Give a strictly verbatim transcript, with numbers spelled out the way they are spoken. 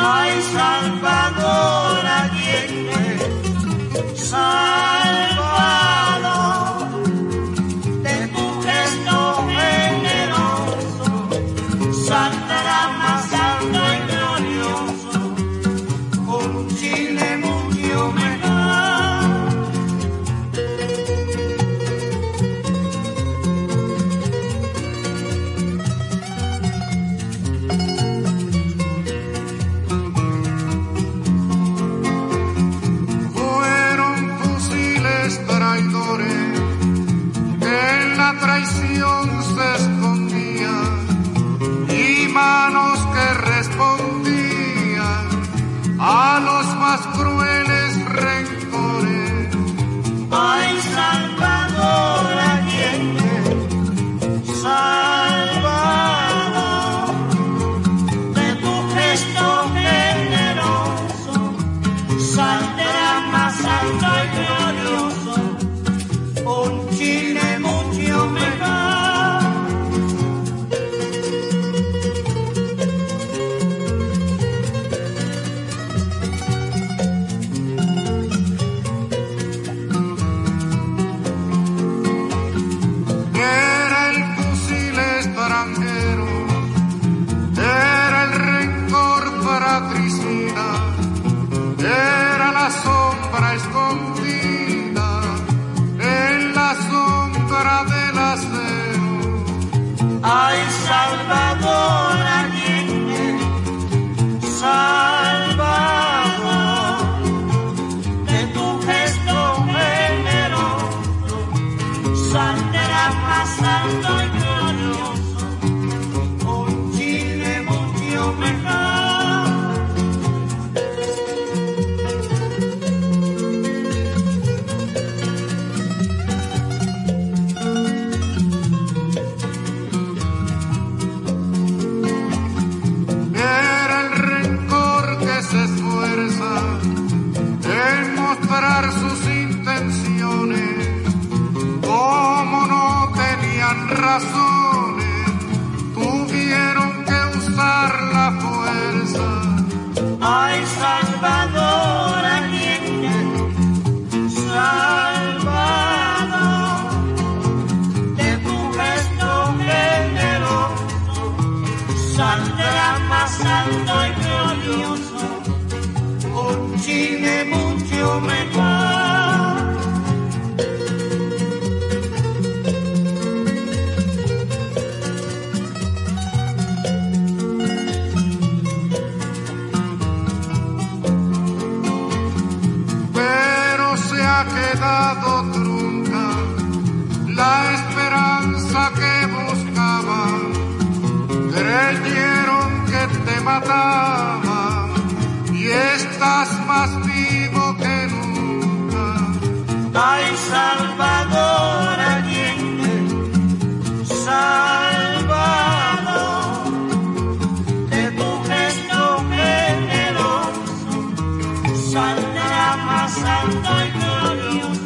Ay, Salvador Allende, Salvador, de tu gesto generoso saldrá más alto y glorioso un Chile mucho mejor. Traición se escondía y manos que respondían a los más crueles rencores. Ay, Salvador Allende, Salvador, de tu gesto generoso saldrá más alto y glorioso un Chile mucho mejor. Era el fusil extranjero, era el rencor fratricida, era la sombra escondida en la sombra del acero. Ay, Salvador Allende, Salvador, de tu gesto generoso saldrá más alto y glorioso un Chile mucho mejor. Sus intenciones, como no tenían razones, tuvieron que usar la fuerza. Ay, Salvador Allende, Salvador, de tu gesto generoso saldrá más alto y glorioso un Chile mucho mejor. Pero se ha quedado trunca la esperanza que buscaban, creyeron que te mataban y estás más vivo que nunca. Ay, Salvador Allende, Salvador, de tu gesto generoso saldrá más alto y glorioso